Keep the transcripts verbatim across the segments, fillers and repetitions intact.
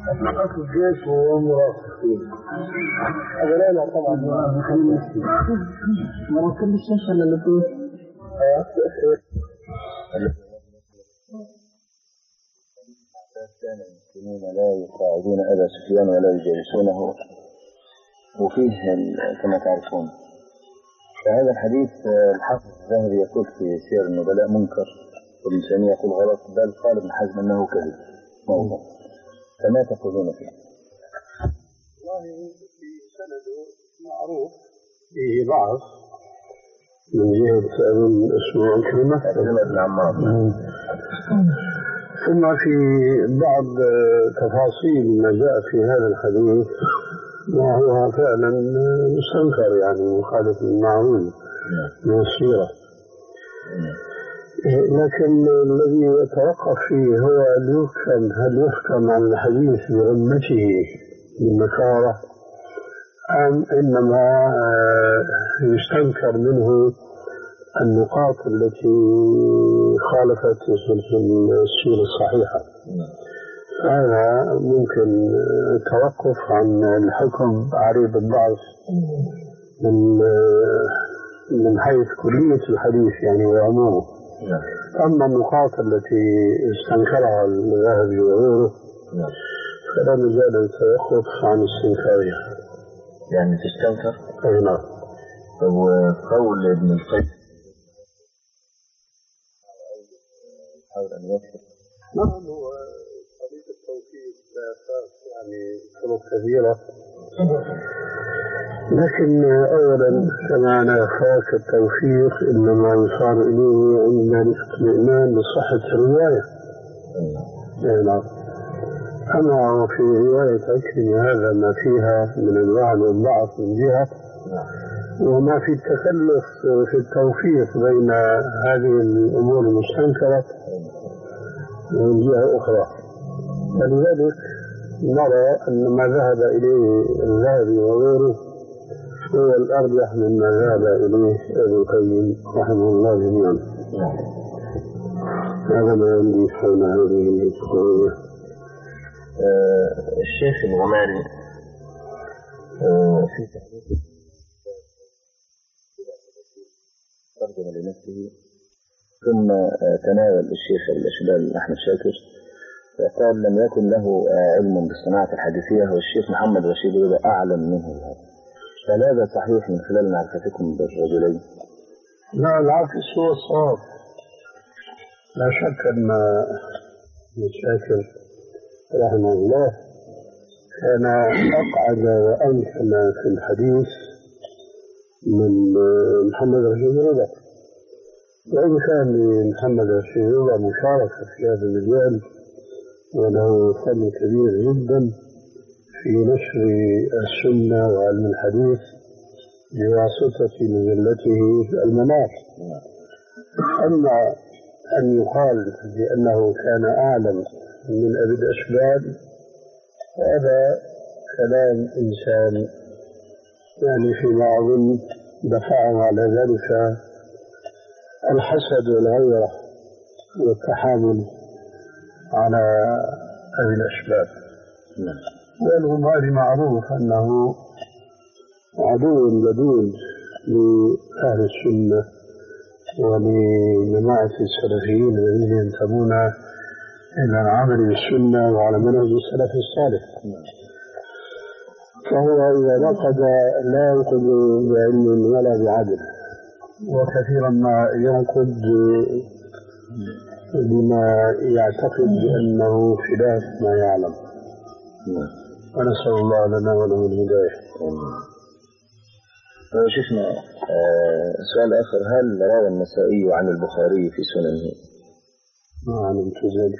أصل الجيش وهو مرافقين هذا لا لا طبعا مرافقين بالشاشة اللي اللي كان المسلمون لا يقاعدون أبا سفيان ولا يجالسونه، وفيه كما تعرفون. فهذا الحديث الحافظ الذهبي يقول في سير النبلاء منكر، وابن تيمية يقول غلط، بل قال ابن حزم أنه كذب موضوع. فما تقولون فيه؟ والله في سنده معروف فيه ضعف من جهة اسمه عكرمة بن عمار، ثم في بعض تفاصيل ما جاء في هذا الحديث وهو فعلا مستنكر، يعني مخالف للمعروف من السيرة. لكن الذي يتوقف فيه هو أن يفهم، هل يحكم عن الحديث برمته بالنكارة أم إنما يستنكر منه النقاط التي خالفت السيرة الصحيحة. هذا ممكن التوقف عن الحكم عليه بالضعف من من حيث كلية الحديث يعني وعمومه. أما النقاط التي استنكرها الذهبي وغيره فلا مجال التوقف عن استنكارها. يعني تستنكر؟ أي نعم. وقول ابن القيم حاول أن يوفق. نعم، هو طريق التوفيق لا أساس يعني طرق كثيرة، لكن أولا كما لا يخاف التوفيق إنما يصار إليه عند الاطمئنان بصحة الرواية. نعم. أما في رواية عكرمة هذا ما فيها من الوعد والضعف من جهة، وما في التكلف في التوفيق بين هذه الأمور المستنكرة من جهة أخرى. فلذلك نرى أن ما ذهب إليه الذهبي وغيره هو الأرجح مما ذهب إليه ابن القيم رحمه الله جميعا. هذا ما عندي حول هذه القضية. آه الشيخ الغماري آه في تحديث ترجم لنفسه، ثم آه تناول الشيخ الأشبال أحمد شاكر وقال لم يكن له آه علم بالصناعة الحديثية، والشيخ محمد رشيد رضا أعلم منه بهذا. فهل هذا صحيح من خلال معرفتكم بالرجلين؟ لا، العكس هو الصواب. لا شك أن شاكر رحمه الله كان أقعد وأمكن في الحديث من محمد رشيد رضا، وإن كان محمد رشيد رضا مشاركة في هذا المجال وله فضل كبير جدا في نشر السنة وعلم الحديث بواسطة مجلته المنار. أما أن يقال بأنه كان أعلم من أبي الأشبال هذا كلام إنسان يعني فيما أظن دفعه على ذلك الحسد والغيرة والتحامل على أبي الأشبال. والغماري معروف أنه عدو لدود لأهل السنة ولجماعة السلفيين الذين ينتمون إلى العمل بالسنة وعلى منهج السلف الصالح. فهو إذا نقد لا ينقد بعلم ولا بعدل، وكثيرا ما ينقد بما يعتقد بأنه خلاف ما يعلم. ونسأل الله لنا وله الهداية. شيخنا آه سؤال آخر، هل روى النسائي عن البخاري في سننه؟ ما علمت ذلك.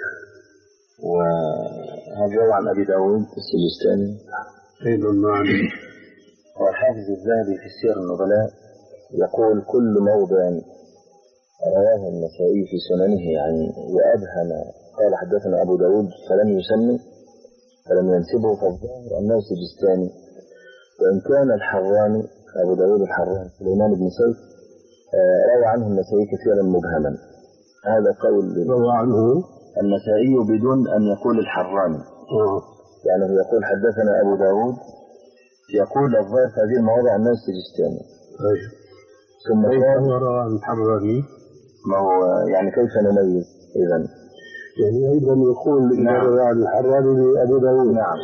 وهل روى عن أبي داود السجستاني؟ أيضا ما علمت. والحافظ الذهبي في سير النبلاء يقول كل موضع رواه النسائي في سننه يعني وأبهم قال حدثنا أبو داود فلم يسمي فلم ينسبه، فالظاهر أنه السجستاني، وإن كان الحراني أبو داود الحراني سليمان بن سيف روى عنه النسائي كثيرا مبهما. هذا قول روى عنه النسائي بدون أن يقول الحراني. آه. يعني هو يقول حدثنا أبو داود، يقول الظاهر في هذه المواضع أنه السجستاني. طيب. ثم قال الحراني. ما هو يعني كيف نميز إذن؟ يعني أيضا يقول نعم. عن الحراني لأبو داود. نعم.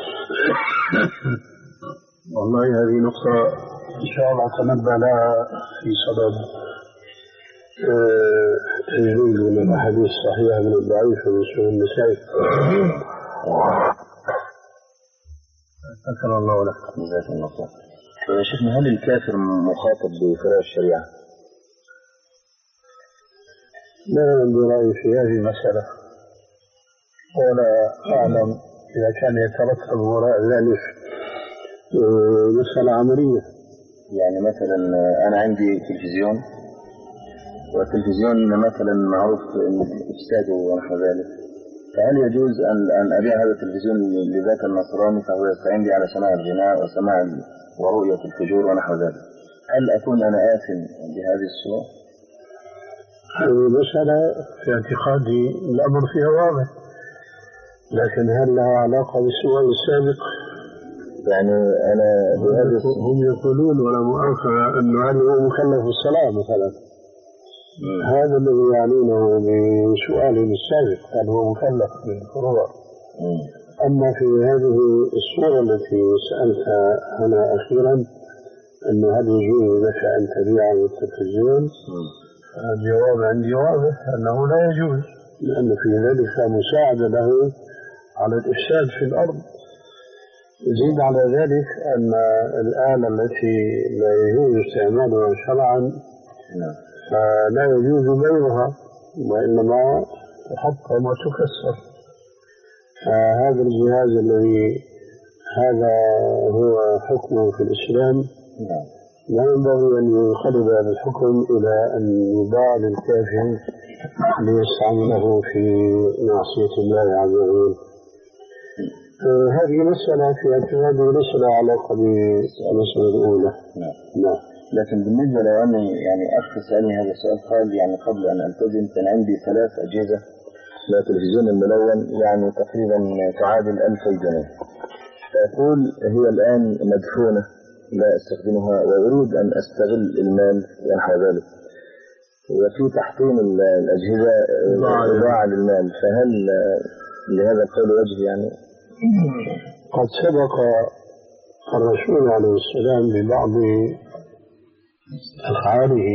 والله هذه نقطة إن شاء الله تنبه لها في صدد تجريد من الأحاديث الصحيحة من الضعيف من سوء النسائي. أكرم الله لك. جزاك الله خير. يا شيخنا، هل الكافر مخاطب بفروع الشريعة؟ لا عندي رأي في هذه المسألة، ولا أعلم إذا كان يترتب وراء ذلك مسألة عملية. يعني مثلا أنا عندي تلفزيون، والتلفزيون مثلا معروف إفساده ونحو ذلك، فهل يجوز أن أن أبيع هذا التلفزيون لذاك النصراني فهو يستعين بي على سماع الغناء وسماع ورؤية الفجور ونحو ذلك؟ هل أكون أنا آثم بهذه الصورة؟ هذه مسألة في اعتقادي الأمر فيها واضح، لكن هل لها علاقة بالسؤال السابق؟ يعني أنا هم يقولون ولا مؤاخذة أنه هل هو مكلف بالصلاة مثلا؟ مم. هذا الذي يعنونه بسؤاله السابق، هل هو مكلف بالفروع؟ أما في هذه الصورة التي سألتها أنا أخيرا، أنه هل يجوز لك أن تبيع التلفزيون؟ الجواب عندي واضح أنه لا يجوز، لأن في ذلك مساعدة له على الإفساد في الأرض. يزيد على ذلك أن الآلة التي لا يجوز استعمالها شرعا فلا يجوز بيعها، وإنما تحطم وتكسر. فهذا الجهاز الذي هذا هو حكمه في الإسلام لا ينبغي أن ينقلب هذا الحكم إلى أن يباع للكافر ليستعمله في معصية الله عز وجل. هذه مسألة في اعتقادي ليس لها علاقة بالمسألة الأولى. نعم. لكن بالنسبة لو أني يعني أخ سألني هذا السؤال قال يعني قبل أن ألتزم كان عندي ثلاث أجهزة للتلفزيون الملون يعني تقريبا تعادل ألف جنيه، فأقول هي الآن مدفونة لا أستخدمها وأريد أن أستغل المال ونحو ذلك، وفي تحطيم الأجهزة إضاعة للمال، فهل لهذا القول وجه يعني؟ قد سبق الرسول عليه السلام ببعض أفعاله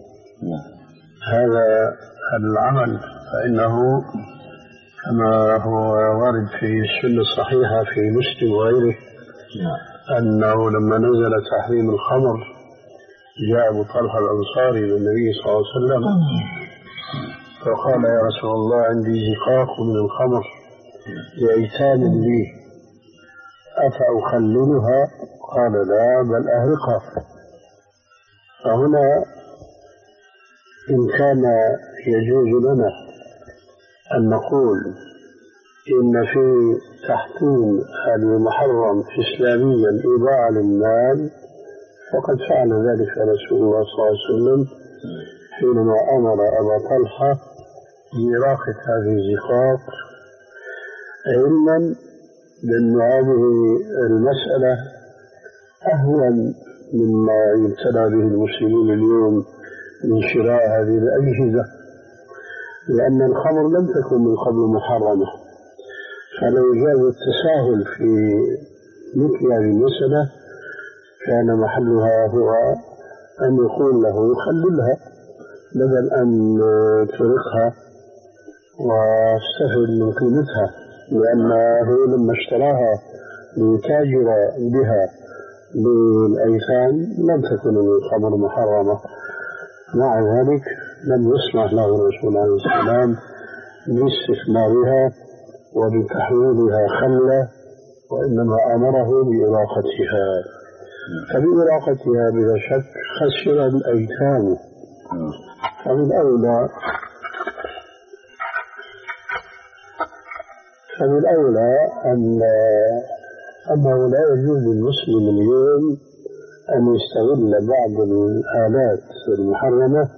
هذا العمل، فإنه كما هو وارد في السنة الصحيحة في مسلم وغيره أنه لما نزل تحريم الخمر جاء أبو طلحة الأنصاري للنبي صلى الله عليه وسلم فقال يا رسول الله عندي زقاق من الخمر لأيتام لي أفأخللها؟ قال لا بل أهرقها. فهنا إن كان يجوز لنا أن نقول إن في تحطيم المحرم إسلاميا إضاعة للمال فقد فعل ذلك رسول الله صلى الله عليه وسلم حينما أمر أبا طلحة بإراقة هذه الزقاق، علما بأن هذه المسألة أهون مما يبتلى به المسلمين اليوم من شراء هذه الأجهزة، لأن الخمر لم تكن من قبل محرمة، فلو جاز التساهل في مثل هذه المسألة كان محلها هو أن يقول له يخللها بدل أن تركها واستفد من قيمتها، لأنه لما اشتراها ليتاجر بها للأيتام لم تكن من قبل محرمة. مع ذلك لم يسمح له الرسول عليه السلام باستثمارها وبتحويلها خلة، وإنما أمره بإراقتها، فبإراقتها بلا شك خسر الأيتام. فمن أولى فمن الأولى أن أنه لا يجوز للمسلم اليوم أن يستغل بعض الآلات المحرمة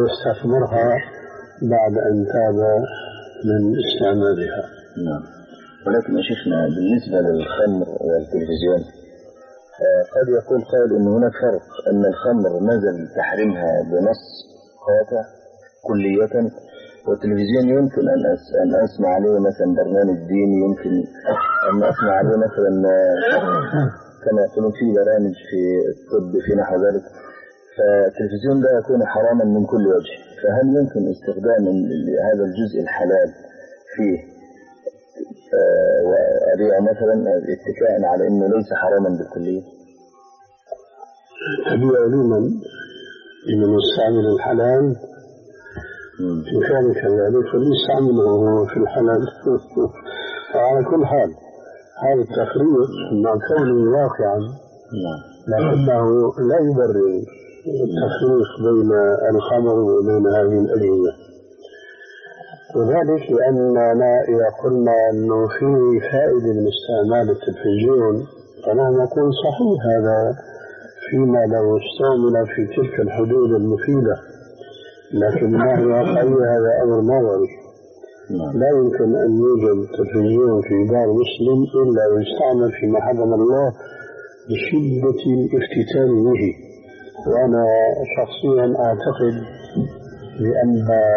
ويستثمرها بعد أن تاب من استعمالها. ولكن يا شيخنا بالنسبة للخمر والتلفزيون قد يقول قائل أن هناك فرق، أن الخمر نزل تحريمها بنص قاطع كلية، والتلفزيون يمكن أن أن أسمع عليه مثلا برنامج ديني، يمكن أن أسمع عليه مثلا كما يقولون في برامج في الطب في نحو ذلك، فالتلفزيون ده يكون حراما من كل وجه. فهل يمكن استخدام هذا الجزء الحلال فيه وأبيع مثلا اتكاء على أنه ليس حراما بالكلية؟ تبيع لمن لمن يستعمل الحلال إن كان كذلك فليستعمله هو في الحلال. وعلى كل حال هذا التفريق مع كونه واقعا لكنه لا يبرر التفريق بين الخمر وبين هذه الأدوية، وذلك لأننا إذا قلنا أنه فيه فائدة من استعمال التلفزيون فنحن نقول صحيح هذا فيما لو استعمل في تلك الحدود المفيدة، لكن ما هي واقعية هذا أمر نظري. لا يمكن أن يوجد تلفزيون في دار مسلم إلا ويستعمل فيما حرم الله بشدة الافتتان به. وأنا شخصيا أعتقد بأن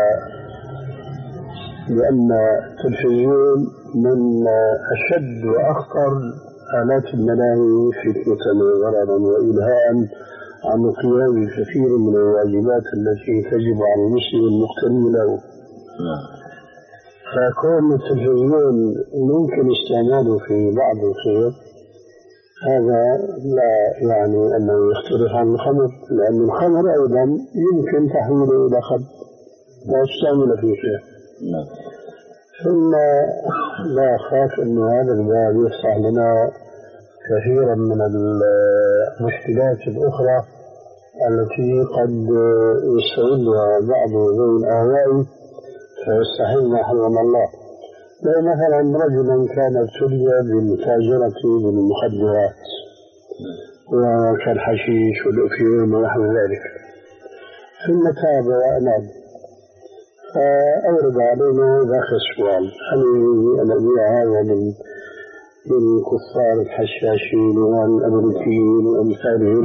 لأن التلفزيون من أشد وأخطر آلات الملاهي فتنة وضررا وإلهاء عن قيام كثير من الواجبات التي تجب على المسلم المقتني له. فكون التلفزيون ممكن استعماله في بعض الخير هذا لا يعني أنه يختلف عن الخمر، لأن الخمر أيضا يمكن تحويله إلى خمر ويستعمل في خير. ثم لا أخاف أن هذا الباب يفتح لنا كثيرا من المشكلات الأخرى التي قد يستغلها بعض ذوي الأهواء فيستحل ما حرم الله. مثلا رجلا كان ابتلي بالمتاجرة بالمخدرات وكالحشيش والأفيون ونحو ذلك، ثم تاب وأناب، فأورد علينا ذاك السؤال: هل يجوز أن أبيع هذا للكفار الحشاشين والأمريكيين وأمثالهم؟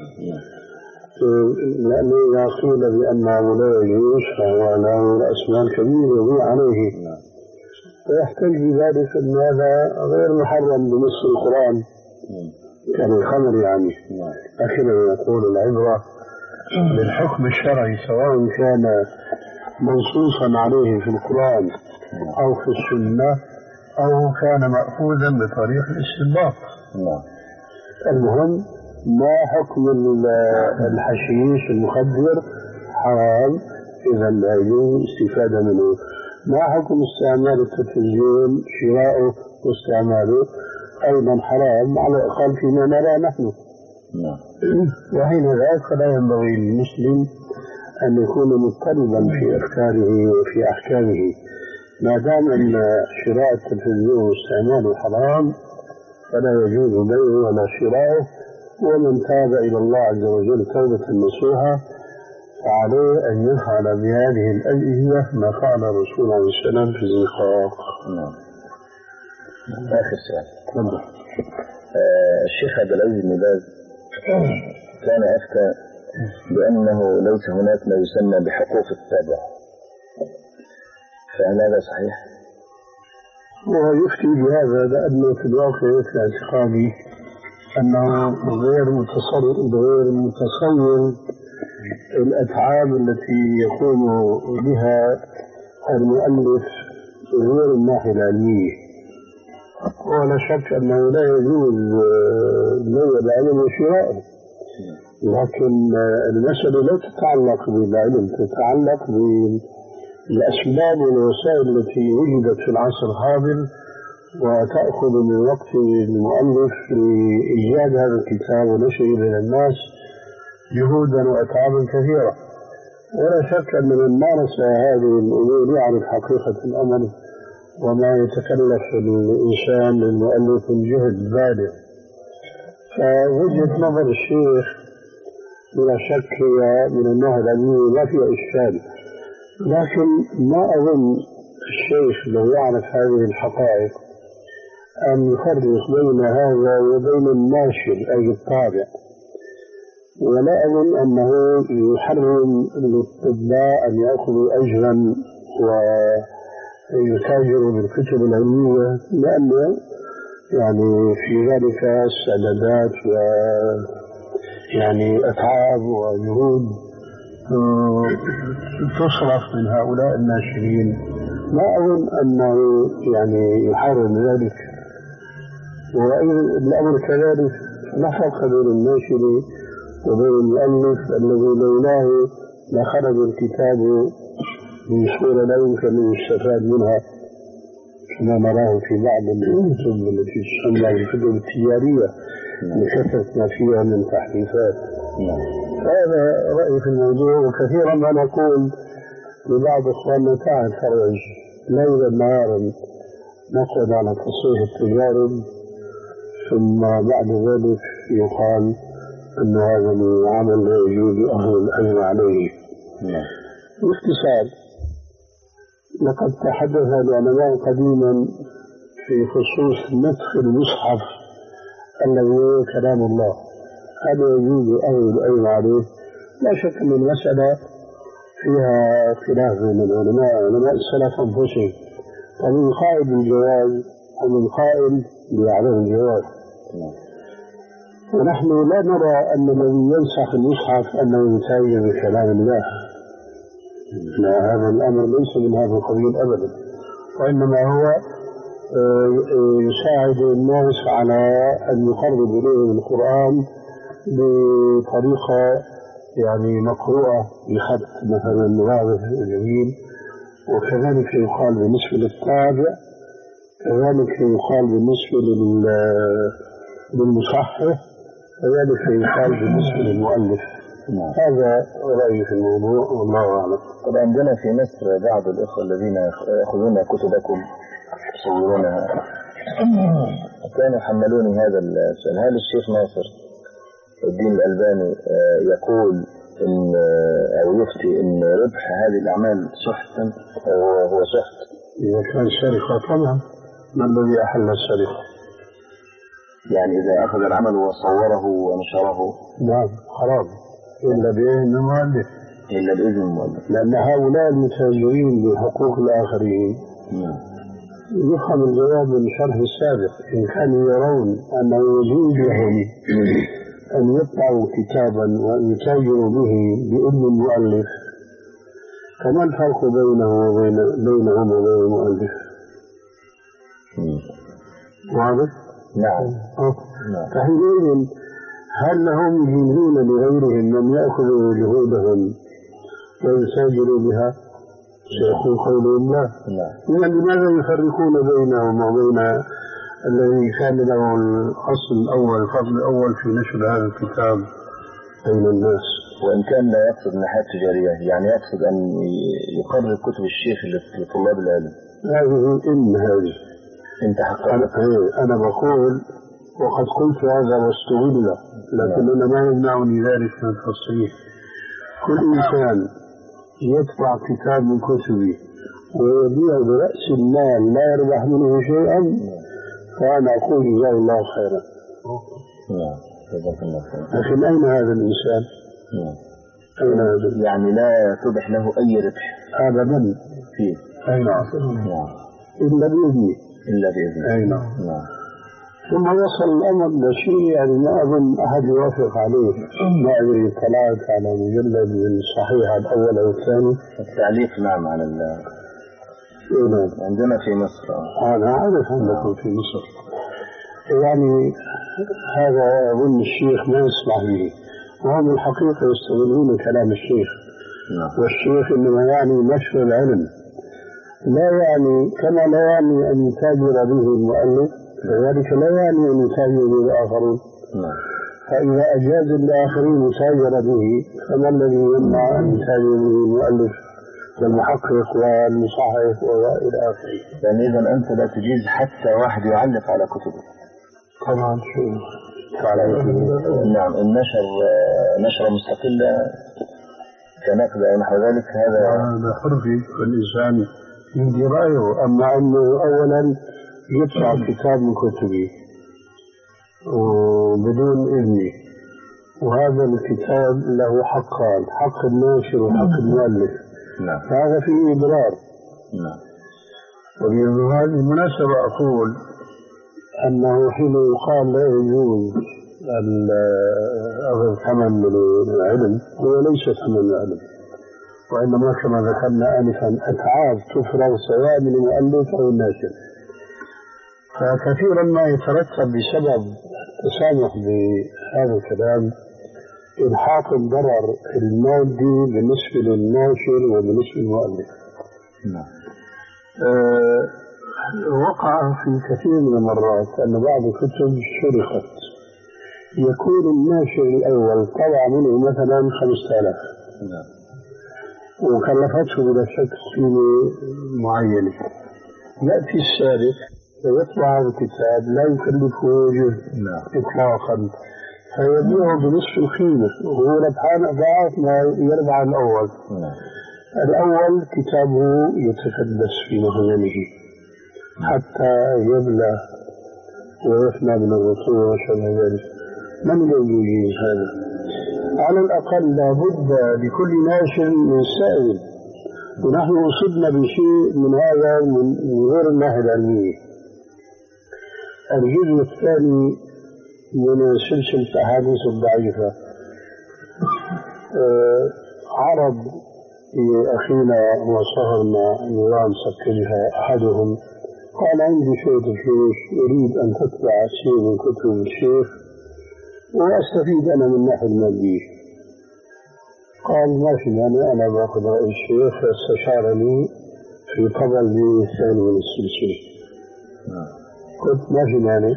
لأنه إذا قيل بأنه لا يجوز فهو له رأس مال كبير يبيع عليه، ويحتاج بذلك أن هذا غير محرم بنص القرآن كان الخمر يعني. لكن يقول العبرة بالحكم الشرعي سواء كان منصوصا عليه في القرآن أو في السنة أو كان مأخوذا بطريق الاستنباط. المهم ما حكم الحشيش المخدر؟ حرام، إذا لا يجوز الاستفادة منه. ما حكم استعمال التلفزيون؟ شراؤه واستعماله أيضا حرام على الأقل فيما نرى نحن. وحين ذلك فلا ينبغي للمسلم أن يكون مضطربا في أفكاره وفي أحكامه. ما دام أن شراء التلفزيون واستعماله حرام فلا يجوز بيعه ولا شراؤه، ومن تاب إلى الله عز وجل توبة نصوحا فعليه أن يفعل بهذه الأدعية ما فعل الرسول عليه السلام في الزقاق. نعم. آخر سؤال. آه الشيخ عبد العزيز بن باز كان أفتى بأنه ليس هناك ما يسمى بحقوق التابع، فهل هذا صحيح؟ هو يفتي بهذا لأنه في الواقع في اعتقادي أنه غير متصور غير متصور الأتعاب التي يقوم بها المؤلف غير الناحية العلمية. ولا شك أنه لا يجوز بيع العلم وشراءه، لكن المسألة لا تتعلق بالعلم، تتعلق بالأسباب والوسائل التي وجدت في العصر الحاضر وتأخذ من وقت المؤلف لإيجاد هذا الكتاب ونشره إلى الناس جهودا وأتعابا كثيرة. ولا شك أن من مارس هذه الأمور يعرف حقيقة الأمر وما يتكلف الإنسان للمؤلف من جهد بالغ. فوجهة نظر الشيخ بلا شك هي من الناحية العلمية ما فيها إشكال، لكن ما أظن الشيخ لو يعرف هذه الحقائق أن يفرق بين هذا وبين الناشر أي الطابع، ولا أظن أنه يحرم للطباء أن يأخذوا أجرا ويتاجروا بالكتب العلمية، لأن يعني في ذلك استعدادات و يعني أتعاب وجهود تصرف من هؤلاء الناشرين. ما أظن أنه يعني يحرم ذلك. والأمر كذلك لا فرق بين الناشر وبين المؤلف الذي لولاه لخرج الكتاب بصورة لا يمكن أن يستفاد منها كما نراه في بعض الكتب التي تسمى الكتب التجارية لكثرة ما فيها من تحريفات. هذا رأيي في الموضوع. وكثيرا ما نقول لبعض إخواننا تعال فرج ليلا نهارا نقعد على تصحيح التجارب، ثم بعد ذلك يقال أن هذا العمل لا يجوز أخذ الأجر عليه. باختصار، لقد تحدث العلماء قديما في خصوص نسخ المصحف الذي هو كلام الله، هذا يجوز أخذ الأجر عليه. لا شك أن المسألة فيها خلاف بين العلماء علماء السلف أنفسهم، ومن قائل بالجواز ومن قائل بعدم الجواز. ونحن لا نرى أن الذي ينسخ المصحف أنه يتاجر بكلام الله، لا، هذا الأمر ليس من هذا القبيل أبدا، وإنما هو يساعد الناس على أن يقرب إليهم القرآن بطريقة يعني مقروءة بخط مثلا واضح وجميل. وكذلك يقال بالنسبة للطابع، كذلك يقال بالنسبة للمصحف، كذلك يقال بالنسبة للمؤلف. هذا رأيي في الموضوع والله أعلم. طبعا عندنا في مصر بعض الإخوة الذين يأخذون كتبكم يصورونها كانوا حملوني هذا السؤال: هل الشيخ ناصر الدين الألباني يقول إن أو يفتي إن ربح هذه الأعمال سحت أو هو سحت؟ إذا كان سرقة طبعا، ما الذي أحل السرقة؟ يعني إذا أخذ العمل وصوره ونشره نعم حرام، إلا بإذن المؤلف، إلا بإذن المؤلف، لأن هؤلاء المتاجرين بحقوق الآخرين يفهم الجواب من الشرح السابق. إن كانوا يرون أنه يجوز لهم أن يطبعوا كتابا وأن يتاجروا به بإذن المؤلف، فما الفرق بينه وبين بينهم وبين المؤلف؟ واضح؟ نعم. فحينئذ هل هم يجيزون لغيرهم أن يأخذوا جهودهم ويتاجروا بها؟ سيكون قولهم لا. إذا لماذا يفرقون بينهم وبين الذي كان له الأصل الأول الفضل الأول في نشر هذا الكتاب بين الناس؟ وإن كان لا يقصد الناحية التجارية، يعني يقصد أن يقرر كتب الشيخ لطلاب العلم. هذه إن هذه أنت حقا أنا, أنا بقول وقد قلت هذا واستغل، لكن أنا ما يمنعني ذلك من التصريح. كل إنسان يدفع كتاب من كتبه ويبيع برأس المال لا يربح منه شيئا، فأنا أقول جزاه الله خيرا. لكن أين هذا الإنسان؟ أين هذا؟ يعني لا تبح له أي ربح أبدا فيه. أين؟ إلا بإذنه. إلا بإذنه. أين؟ ثم وصل الأمر لشيء يعني ما أظن أحد يوافق عليه. ما أدري طلعت على مجلد من الصحيح الأول أو الثاني. التعليق نعم على ال عندنا في مصر. أنا أعرف أنكم في مصر. يعني هذا أظن الشيخ ما يسمع به، وهم الحقيقة يستغلون كلام الشيخ. والشيخ إنما يعني نشر العلم، لا يعني كما لا يعني أن يتاجر به المؤلف، كذلك لا يعني أن يتاجر به الآخرين. فإذا أجاز الآخرين يتاجر به، فما الذي يمنع أن يتاجر به المؤلف والمحقق والمصحف وإلى آخره؟ يعني إذا أنت لا تجيز حتى واحد يعلق على كتبه؟ طبعا شو نعم. النشر نشرة مستقلة كنقد أو نحو ذلك هذا هذا حر في الإنسان يدي رأيه. أما أنه أولا يطبع كتاب من كتبي وبدون إذني، وهذا الكتاب له حقان، حق الناشر وحق المؤلف. نعم. فهذا فيه إضرار. نعم. وبهذه المناسبة أقول أنه حين يقال لا يجوز أخذ ثمن من العلم، هو ليس ثمن العلم، وإنما كما ذكرنا آنفا أتعاب تفرغ سواء من المؤلف أو الناشر. فكثيرا ما يترتب بسبب التسامح بهذا الكلام إلحاق الضرر المادي بالنسبة للناشر وبالنسبة للمؤلف. نعم. أه وقع في كثير من المرات أن بعض الكتب سرقت، يكون الناشر الأول طبع منه مثلا خمسة آلاف وكلفته بلا شك قيمة معينة، يأتي السارق ويطبع هذا الكتاب لا يكلفه جزء إطلاقا، فيبيعه بنصف القيمة وهو ربحان أضعاف ما يربح الأول. الأول كتابه يتكدس في مخزنه حتى يبلى ويفنى من الرطوبة وشبه ذلك. من يجوز هذا؟ على الأقل لابد لكل ناشر من سائل، ونحن أصبنا بشيء من هذا من غير الناحية العلمية. الجزء الثاني من سلسلة الأحاديث الضعيفة أه عرض أخينا وصهرنا نظام سكنها أحدهم، قال عندي شوية فلوس أريد أن تطبع شيء من كتب الشيخ وأستفيد أنا من الناحية المادية. قال ما في مانع، أنا باخذ رأي الشيخ، فاستشارني في طبع الجزء الثاني من السلسلة. قلت ما في مانع،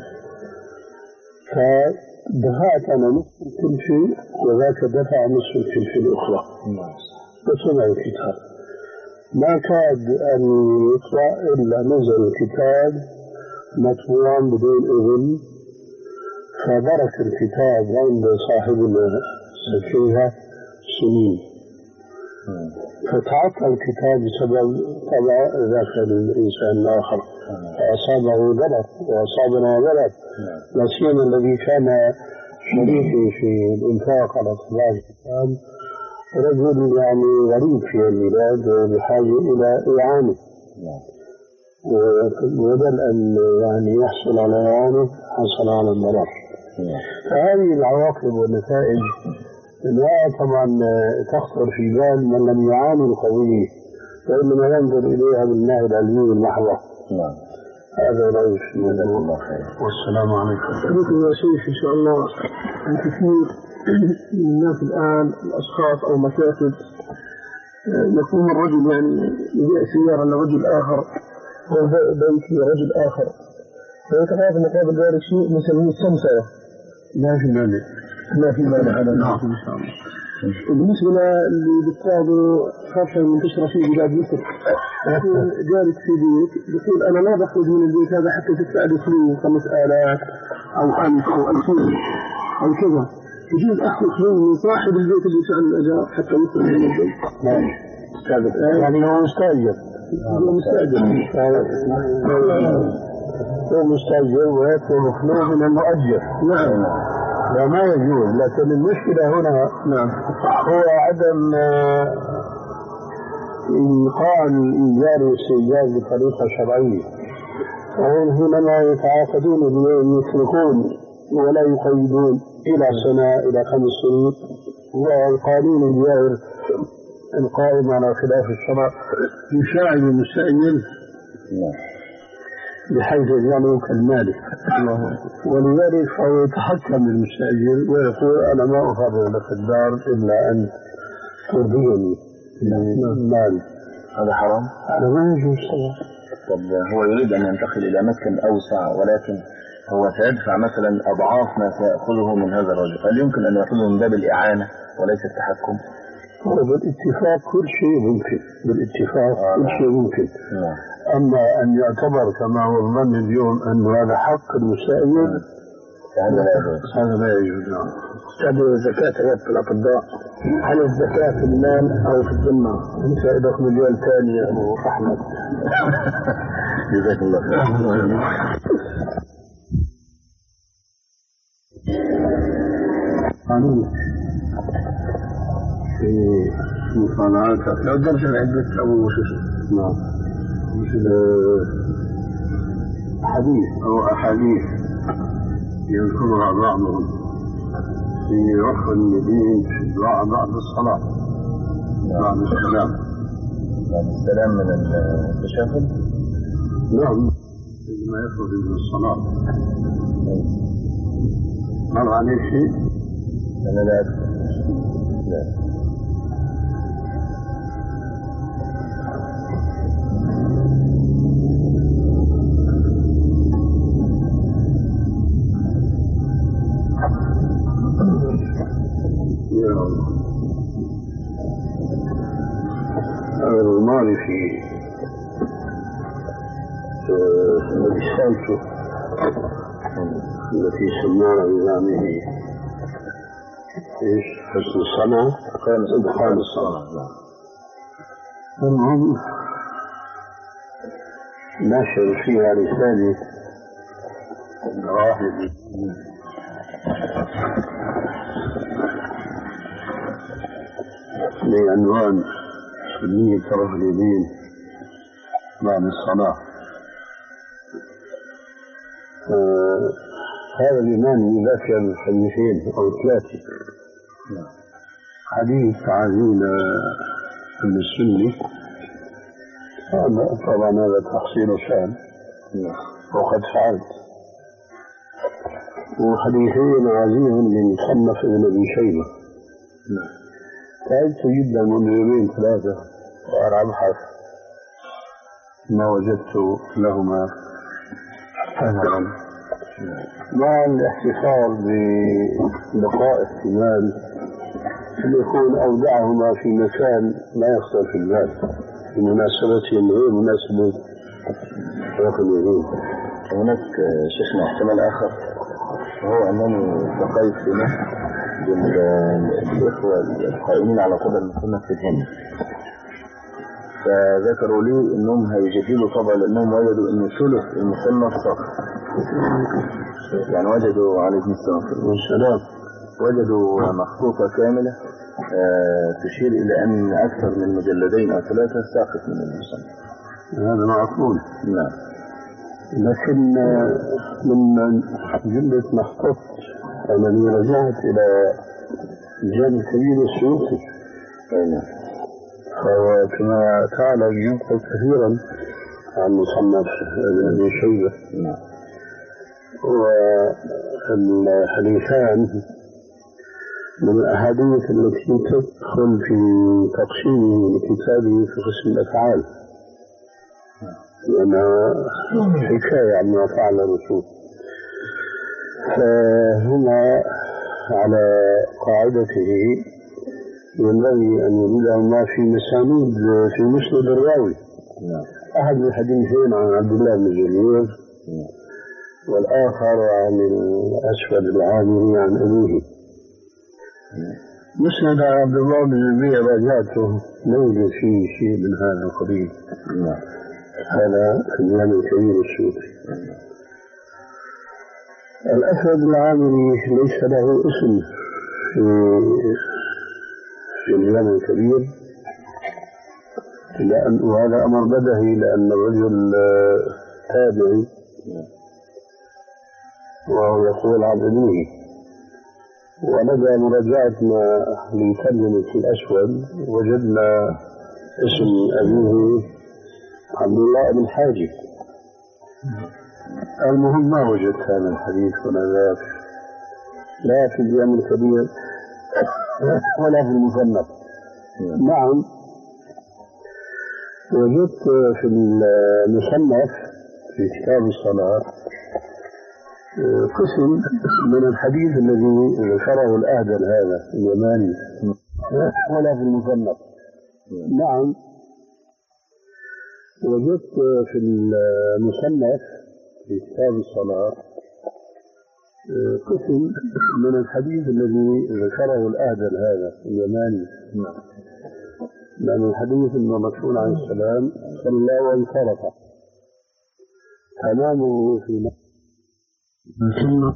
فدفعت أنا نصف الكلفة وذاك دفع نصف الكلفة الأخرى وطبع الكتاب. ما كاد أن يطبع إلا نزل الكتاب مطبوعا بدون إذن، فبرك الكتاب عند صاحبنا سكيها سنين، فتعطل الكتاب بسبب طبع ذاك الإنسان الآخر، فأصابه ضرر وأصابنا ضرر، لا سيما الذي كان شريكي في الإنفاق على طباعة الكتاب رجل يعني غريب في البلاد وبحاجة إلى إعانة، وبدل أن يعني يحصل على إعانة حصل على الضرر. فهذه العواقب والنتائج لا طبعا تخطر في بال من لم يعاني القضية، وإنما ينظر إليها بالناحية العلمية المحضة. هذا رأيي في الموضوع. والسلام عليكم. أريد يا شيخ إن شاء الله أن كثير من الناس الآن الأشخاص أو مكاتب يكون الرجل يعني يبيع سيارة لرجل آخر أو بيت لرجل آخر، فيتفاوت مقابل ذلك شيء نسميه السمسرة. ما في مانع. ما في مانع هذا إن شاء الله. بالنسبة اللي بيتفاوضوا خاصة منتشرة في بلاد مصر، جارك في بيت بيقول أنا لا بخرج من البيت هذا حتى تدفع لي فلوس خمس آلاف أو ألف أو ألفين أو كذا، يجوز أخذ فلوس من صاحب البيت اللي يدفع الأجار حتى يدخل من البيت؟ نعم. يعني هو مستأجر. هو مستأجر. هو مستأجر ويكون مخلوق من المؤجر. نعم. لا ما يجوز، لكن المشكلة هنا نعم هو عدم إيقاع الإيجار والاستئجار بطريقة شرعية. فهم حينما يتعاقدون بأن يتركون ولا يقيدون إلى سنة إلى خمس سنين، والقانون الجائر القائم على خلاف الشرع يساعد المستأجر بحيث يجعله كالمالك، ولذلك فهو يتحكم بالمستأجر ويقول أنا ما أفرغ لك الدار إلا أن ترضيني المال. هذا حرام؟ هذا ما يجوز طبعا. طب هو يريد أن ينتقل إلى مسكن أوسع، ولكن هو سيدفع مثلا أضعاف ما سيأخذه من هذا الرجل، هل يمكن أن يأخذه من باب الإعانة وليس التحكم؟ هو بالاتفاق كل شيء ممكن، بالاتفاق آه كل شيء ممكن. آه. أما أن يعتبر كما هو الظن اليوم أن هذا حق المستأجر هذا لا يجوز. هذا لا يجوز. نعم. تابع الزكاة عيادة الأطباء، هل الزكاة في المال أو في الذمة؟ أنت إذا مجال ثاني يا أبو أحمد. جزاك الله خير. قانون في مصانعات لو درس عدة أو نعم حديث أو أحاديث يذكرها بعضهم في رفع اليدين في الدعاء بعد الصلاة بعد السلام بعد السلام من التشهد. نعم عندما يخرج من الصلاة مر عليه شيء؟ أنا لا أذكر. لا. يا الله هذا الماضي في رسالته التي سماها بزعمه ايش حسن الصنعة ادخال الصلاة. المهم نشر فيها رسالة راهب بعنوان سنية رفع اليدين بعد الصلاة. آه هذا الإمام يذكر حديثين أو ثلاثة. حديث عزيز ابن السني طبعا هذا تحصيل شان وقد فعلت، وحديثين عزيز لمصنف ابن أبي شيبة. تعبت جدا منذ يومين ثلاثة وأنا أبحث ما وجدت لهما أثرا، مع الاحتفاظ ببقاء احتمال أن يكون أودعهما في مكان لا يخطر في البال بمناسبتهم غير مناسبة رفع اليدين. هناك شيخنا احتمال آخر وهو أنني بقيت في مصر بالإخوة القائمين على قدر المصنف في الهند، فذكروا لي أنهم هيجددوا طبعا لأنهم وجدوا أن ثلث المصنف صفر، يعني وجدوا عليكم السلام وجدوا مخطوطة كاملة تشير إلى أن أكثر من مجلدين أو ثلاثة ساقط من المصنف. هذا معقول. نعم. لكن من جلة محطوط أنني رجعت إلى الجامع الكبير السيوطي، فهو كما تعلم ينقل كثيرا عن مصنف ابن أبي شيبة، والحديثان من الأحاديث التي تدخل في تقسيمه لكتابه في قسم الأفعال، لأنها حكاية عما فعل الرسول. فهنا على قاعدته ينبغي أن يوجد في مسانيد في مسند الراوي. أحد الحديثين عن عبد الله بن جرير والآخر عن الأسود العامري عن أبيه. مسند عبد الله بن جرير راجعته لا يوجد فيه شيء من هذا القبيل. هذا في الجامع الكبير السيوطي. الأسود العامري ليس له اسم في في الجامع الكبير، لأن وهذا أمر بدهي لأن الرجل تابعي وهو يقول عن أبيه، ولدى مراجعتنا لترجمة الأسود وجدنا اسم أبيه عبد الله بن حاجب. المهم ما وجدت هذا الحديث ولا ذاك لا في الجامع الكبير ولا في المصنف. نعم وجدت في المصنف في كتاب الصلاة قسم من الحديث الذي ذكره الأهدل هذا اليماني ولا في المصنف. نعم وجدت في المصنف في كتاب الصلاة قسم من الحديث الذي ذكره الأهدل هذا اليماني، لأن الحديث أن الرسول عليه السلام صلى وانصرف، أمامه في السنة.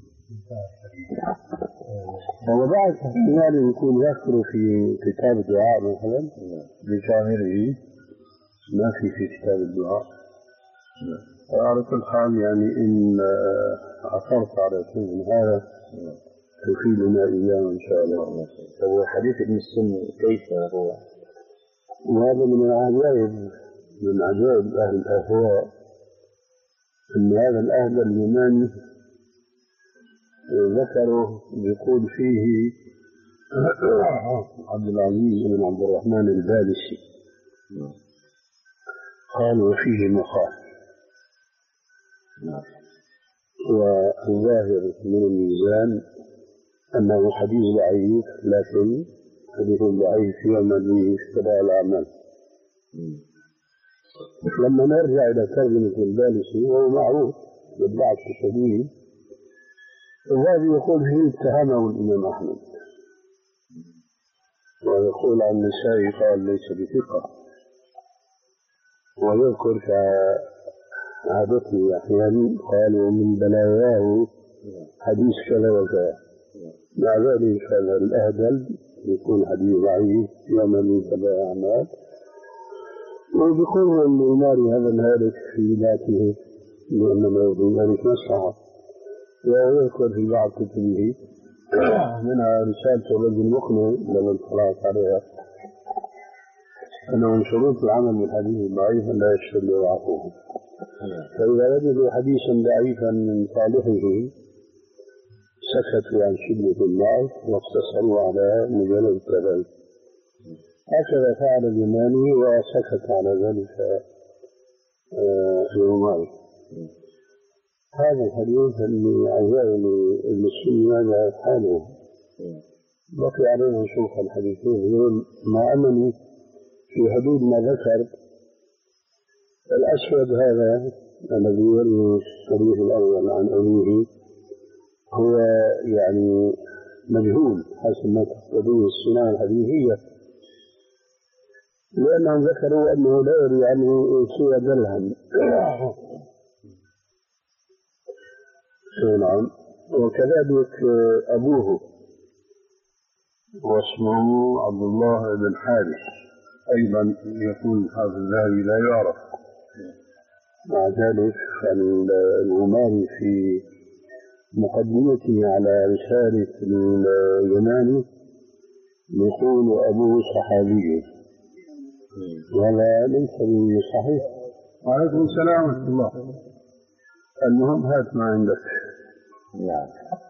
وبعد احتمال يكون يذكر في كتاب الدعاء مثلا بشامله، ما في في كتاب الدعاء. وعلى كل حال يعني إن عثرت على شيء من هذا تفيدنا إياه إن شاء الله. هو حديث ابن السني كيف هو؟ وهذا من العجائب من عجائب أهل الأهواء أن هذا الأهل اليماني ذكروا يقول فيه عبد العزيز بن عبد الرحمن البالسي، قال وفيه مقال، والظاهر من الميزان أنه حديث ضعيف، لكن حديث ضعيف يعمل به في قضاء الأعمال. لما نرجع إلى ترجمة البالسي وهو معروف بالضعف الشديد، الذي يقول فيه اتهمه الإمام أحمد، ويقول عن النسائي قال ليس بثقة، ويذكر كعادته أحيانا قال ومن بلاياه حديث كذا وكذا. مع ذلك هذا الأهدل يكون حديث ضعيف يعمل من تبع أعمال، وبيقول أن إماري هذا الهالك في ذاته لأنه في ذلك مصلحة. ويذكر في بعض كتبه منها رسالة الرجل مقنع لمن اطلعت عليها أنه من شروط العمل بالحديث الضعيف لا يشتري ضعفه. فإذا وجدوا حديثا ضعيفا من صالحه سكتوا عن شدة الضعف واقتصروا على مجرد التبعيد. هكذا فعل اليماني وسكت على ذلك اليماني. هذا الحديث اللي عزائل المسلمين هذا حاله بقي علينا نشوف الحديثين، مع أنني في حدود ما ذكر الأسود هذا الذي يروي الحديث الأول عن أبيه هو يعني مجهول حسب ما تقتضيه السنة الحديثية، لأنهم ذكروا أنه لا يروي عنه سوى درهم. نعم. وكذلك أبوه واسمه عبد الله بن حارث أيضا يكون هذا الذهبي لا يعرف. مع ذلك الغماري في مقدمته على رسالة اليماني يقول أبوه صحابي، وهذا ليس بصحيح. وعليكم السلام ورحمة الله. المهم هات ما عندك. نعم.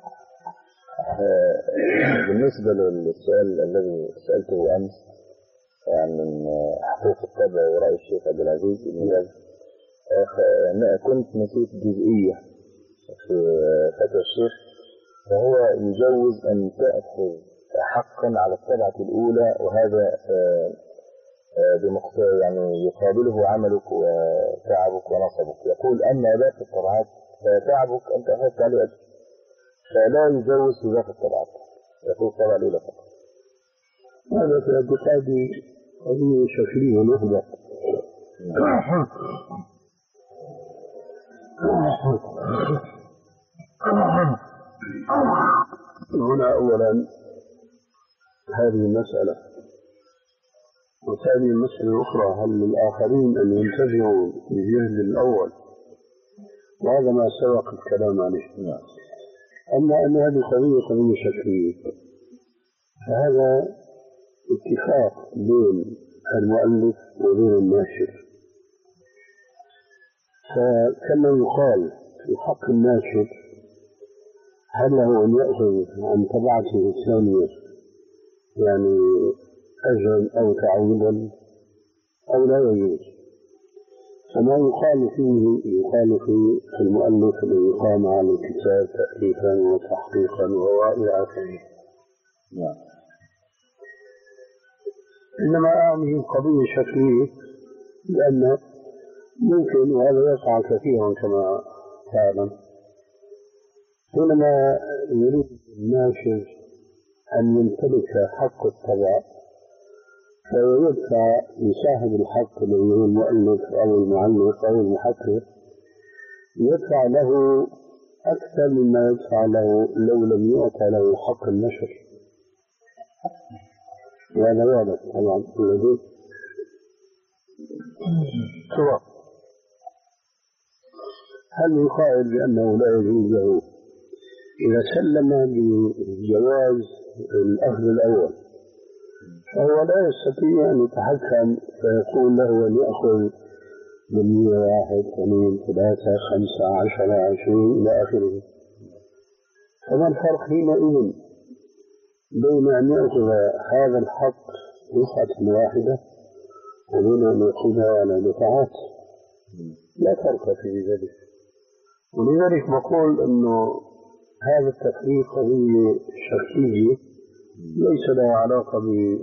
آه بالنسبة للسؤال الذي سألته أمس عن يعني حقوق الطبع ورأي الشيخ عبد العزيز بن باز، آه كنت نسيت جزئية في فتوى الشيخ، فهو يجوز أن تأخذ حقا على الطبعة الأولى، وهذا آه بمقتضى يعني يقابله عملك وتعبك ونصبك. يقول أما باقي الطبعات فتعبك أنت أخذت عليه أجر، فلا يجوز في باقي الطبعات، يقول الطبعة الأولى فقط. هذا في اعتقادي قضية شكلية وحدة. هنا أولا هذه مسألة، وثاني المسألة الأخرى هل للآخرين أن ينتبهوا للجهل الأول، وهذا ما سبق الكلام عليه. أما أن هذه قضية قضية شكلية فهذا اتفاق بين المؤلف وبين الناشر. فكما يقال في حق الناشر هل له أن يأخذ عن طبعته الثانية يعني أجرا أو تعويضا أو لا يجوز؟ فما يقال فيه يقال في المؤلف الذي قام على الكتاب تأليفا وتحقيقا وإلى آخره. إنما أعني قضية شكلية، لأن ممكن وهذا يقع كثيرا كما تعلم حينما يريد الناشر أن يمتلك حق الطبع فيدفع لصاحب الحق الذي هو المؤلف أو المعلق أو المحقق يدفع له أكثر مما يدفع له لو لم يؤتى له حق النشر. وهذا واضح طبعا الذي سواء هل يقال بأنه لا يجوز له إذا سلم بجواز الأخذ الأول فهو لا يستطيع أن يتحكم فيقول له أن يأخذ بالمية واحد اثنين ثلاثة خمسة عشرة عشرين إلى آخره. فما الفرق حينئذ بين أن يأخذ هذا الحق دفعة واحدة وبين أن يأخذها على دفعات؟ لا فرق في ذلك. ولذلك بقول أنه هذا التفريق قضية شرعية ليس له علاقة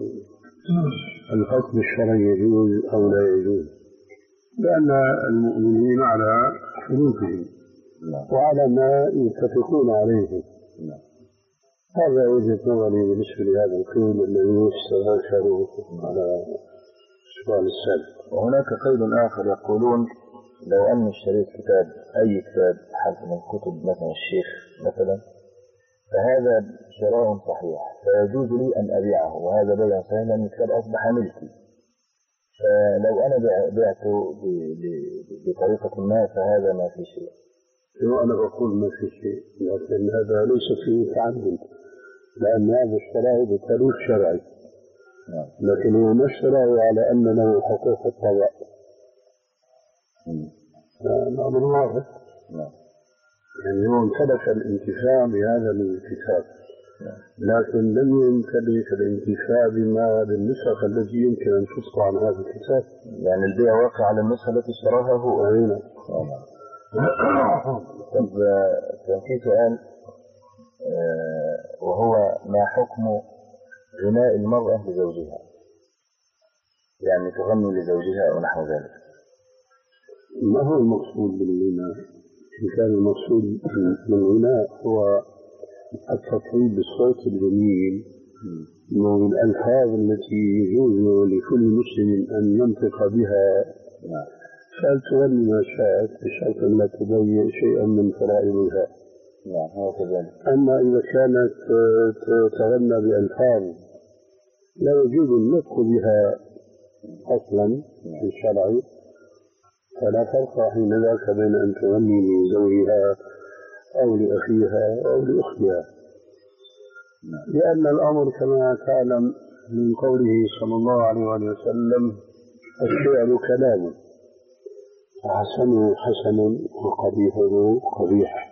بالحكم الشرعي يجوز أو لا يجوز، لأن المؤمنين على شروطهم وعلى ما يتفقون عليه. هذا وجهة نظري بالنسبة لهذا القول الذي استغرقه على السؤال السابق. وهناك قيد آخر يقولون لو أن اشتريت كتاب أي كتاب حتى من كتب مثلا الشيخ مثلا فهذا شراء صحيح فيجوز لي أن أبيعه وهذا بيع صحيح لأن الكتاب أصبح ملكي، فلو أنا بعته بطريقة ما فهذا ما في شيء. أنا بقول ما في شيء، لكن هذا ليس فيه تعدد لأن هذا اشتراه بطريق شرعي، لكن هو ما اشتراه على أن له حقوق الطبع. الأمر واضح. يعني هو امتلك الانتفاع بهذا الكتاب لكن لم يمتلك الانتفاع بما بالنسخ التي يمكن أن تصنع عن هذا الكتاب. يعني البيع واقع على النسخة التي اشتراها هو. أين؟ طب كان في سؤال وهو ما حكم غناء المرأة لزوجها؟ يعني تغني لزوجها أو نحو ذلك. ما هو المقصود بالغناء؟ إن كان المقصود بالغناء هو التطريب بالصوت الجميل والألفاظ التي يجوز لكل مسلم أن ينطق بها فلتغني ما شاءت بشرط أن لا تضيع شيئا من فرائضها. أما إذا كانت تغنى بألفاظ لا يجوز النطق بها أصلا في الشرع فلا فرق حين ذاك بين أن تغني لزوجها أو لأخيها أو لأختها، لأن الأمر كما تعلم من قوله صلى الله عليه وسلم الشعر كلام حسنه حسن وقبيحه قبيح.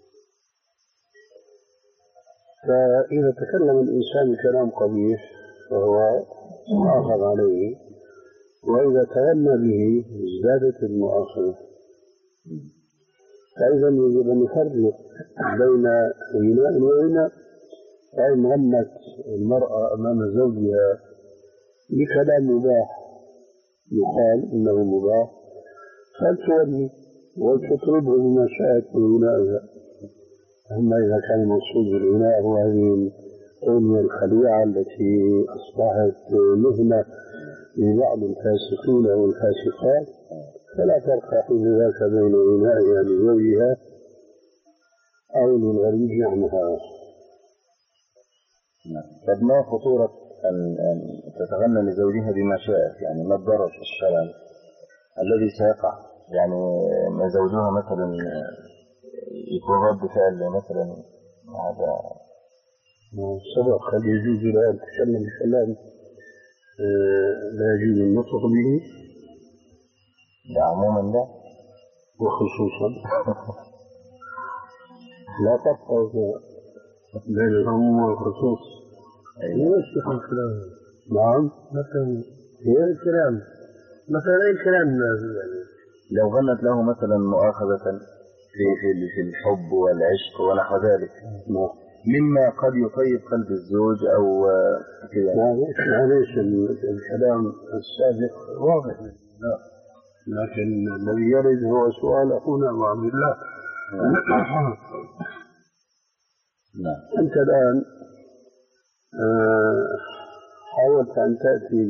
فإذا تكلم الإنسان كلام قبيح فهو مؤاخذ عليه، وإذا تغنى به ازدادت المؤاخذة. فإذا يجب أن نفرق بين غناء وغناء. فإن غنت المرأة أمام زوجها بكلام مباح يقال إنه مباح فلتغني وتطربه بما شاءت من غنائها. أما إذا كان المقصود بالغناء هو هذه الأغنية الخليعة التي أصبحت مهنة لبعض الفاسقين أو الفاسقات فلا فرق حين ذاك بين غنائها لزوجها أو للغريب عنها. طب ما خطورة أن تتغنى لزوجها بما شاءت؟ يعني ما الضرر الشرعي الذي سيقع؟ يعني ما زوجها مثلا يكون رد فعل مثلا هذا سبق هل يجوز لها أن تتكلم بكلام لا يجوز النطق به؟ لا عموما لا وخصوصا لا تفرق بين العموم والخصوص. ايش يكون الكلام؟ نعم مثلا هي الكلام مثلا اي كلام لو غنت له مثلا مؤاخذة في في في الحب والعشق ونحو ذلك مما قد يطيب قلب الزوج أو كذا. معليش الكلام السابق واضح لا، لكن الذي يرد هو سؤال أخونا أبو عبد الله. نعم. أنت الآن حاولت أن تأتي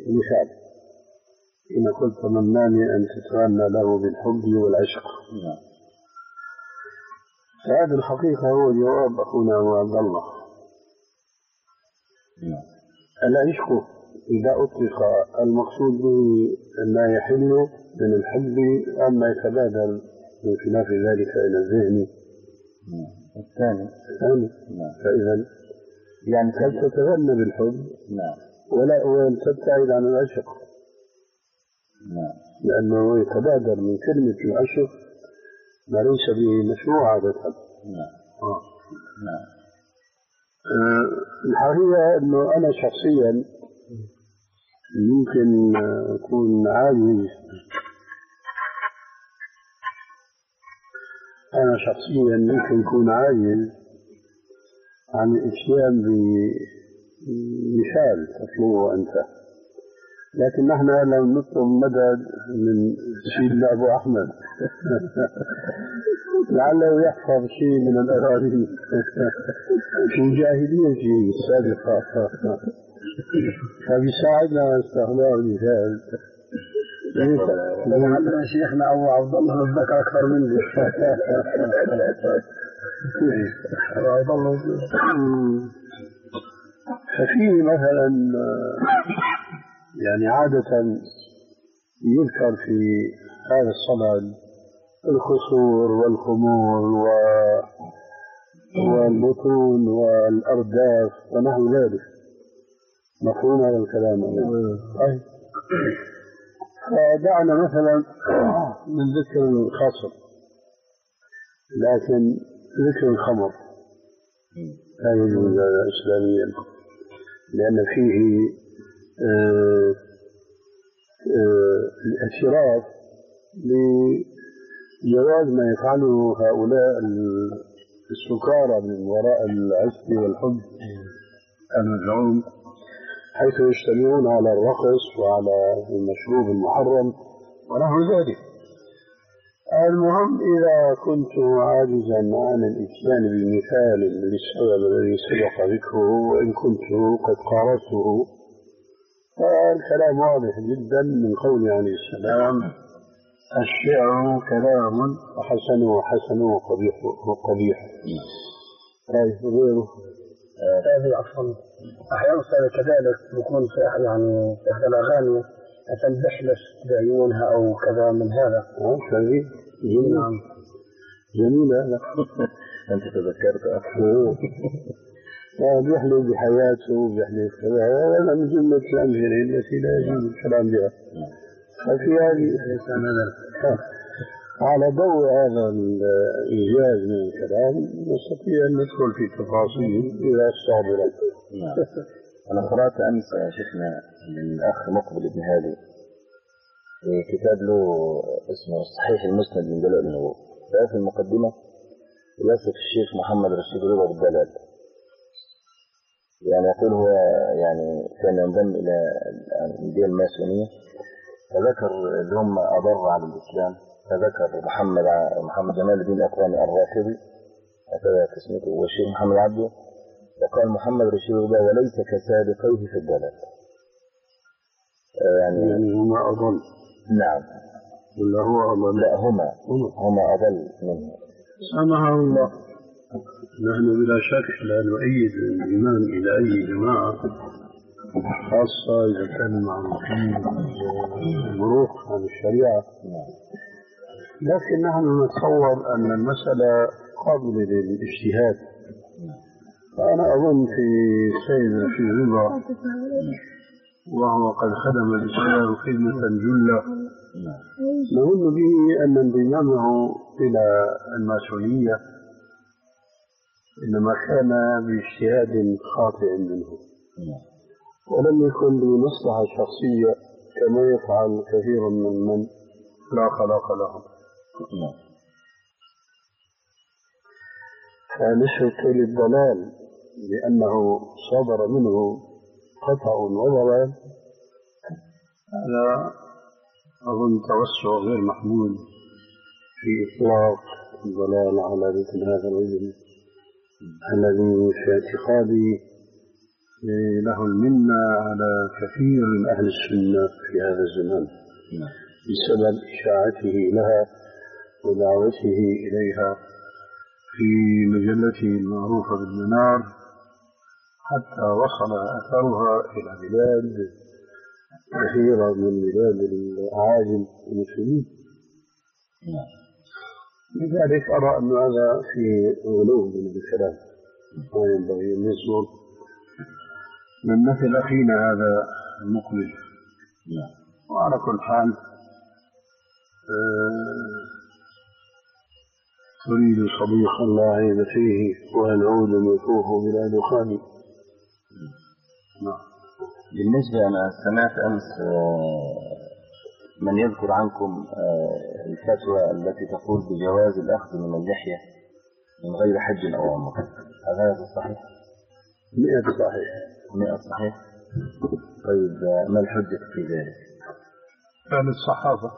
بمثال إن قلت تمناني أن تتغنى له بالحب والعشق. نعم. هذه الحقيقة هو جواب أخونا أبو عبد الله. العشق إذا أطلق المقصود به ما يحل من الحب أما يتبادل من خلاف ذلك إلى الذهن الثاني الثاني فإذا يعني قد تتغنى بالحب ولا وتبتعد عن العشق لأنه يتبادل من كلمة العشق ما ليس به مشروع عادة. آه. آه الحقيقة أنه أنا شخصيا ممكن أكون عاجز أنا شخصيا ممكن أكون عاجز عن الإتيان بمثال تطلبه أنت، لكن نحن لم نطلب مدد من سيدنا أبو أحمد لعله يحفظ شيء من الأراضي في جاهليته السابقة فبيساعدنا استخدام المثال. لعل شيخنا أبو عبد الله نتذكر أكثر مني. ففي مثلا يعني عادة يذكر في هذا الصدد الخصور والخمور والبطون والأرداف ونحو ذلك. مفهوم هذا الكلام؟ طيب فدعنا مثلا من ذكر الخاصر، لكن ذكر الخمر لا يجوز إسلاميا لأن فيه آه آه الاعتراف بجواز ما يفعله هؤلاء السكارى من وراء العشق والحب المزعوم، حيث يجتمعون على الرقص وعلى المشروب المحرم ونحو ذلك. المهم إذا كنت عاجزا عن الإتيان بمثال للسبب الذي سبق ذكره وإن كنت قد قارسته فالكلام واضح جدا من قول عليه السلام: الشعر كلام وحسنه حسن وقبيحه قبيح. طيب غيره هذه عفوا أحيانا كذلك يكون في يعني في إحدى الأغاني مثلا بحلف بعيونها أو كذا من هذا. اه شيء جميل جميل هذا. أنت تذكرت اه بيحلف بحياته بيحلف كذا، هذا من جملة الأمثلة التي لا يجوز الكلام بها. ففي هذه على ضوء هذا الإيجاز من الكلام نستطيع أن ندخل في تفاصيل إذا استعبرت. أنا قرأت أمس يا شيخنا من الأخ مقبل بن هادي كتاب له اسمه صحيح المسند من دلائل النبوة، في المقدمة يصف الشيخ محمد رشيد رضا بالدلال، يعني يقول هو يعني كان ينضم إلى الأندية الماسونية، فذكر اللي هم أضر على الإسلام، فذكر محمد محمد جمال الدين الأكرامي الرافضي هكذا تسميته والشيخ محمد عبده، وقال محمد رشيد رضا وليس كسابقيه في الدلال. يعني يعني هما أضل. نعم. ولا هو أضل؟ لا هما هما أضل منه. سامحه الله. نحن بلا شك لا نؤيد الإيمان إلى أي جماعة، خاصة إذا كان معروفين المروق عن الشريعة، لكن نحن نتصور أن المسألة قابلة للاجتهاد. فأنا أظن في السيد رشيد رضا وهو قد خدم الإسلام خدمة جلة نظن به أن انضمامه إلى الماسونية إنما كان باجتهاد خاطئ منه ولم يكن لمصلحة شخصية كما يفعل كثير من من لا خلاق لهم. فنشرك للضلال لأنه صدر منه خطأ وضلال، هذا أظن توسع غير محمود في إطلاق الضلال على مثل هذا الرجل الذي في اعتقادي له المنة على كثير من أهل السنة في هذا الزمان بسبب إشاعته لها ودعوته إليها في مجلته المعروفة بالمنار حتى وصل أثرها إلى بلاد كثيرة من بلاد الأعاجم المسلمين. لذلك أرى أن هذا في غلو من الكلام، ما ينبغي أن يصدر من مثل أخينا هذا المقبل. وعلى كل حال آه تريد صديقا لا عيب فيه وأن عود يفوح بلا دخان. نعم. بالنسبة أنا سمعت أمس من يذكر عنكم الفتوى التي تقول بجواز الأخذ من اللحية من غير حج أو عمرة، هذا صحيح؟ مئة صحيح. مئة صحيح. طيب ما الحجة في ذلك؟ فعل الصحابة.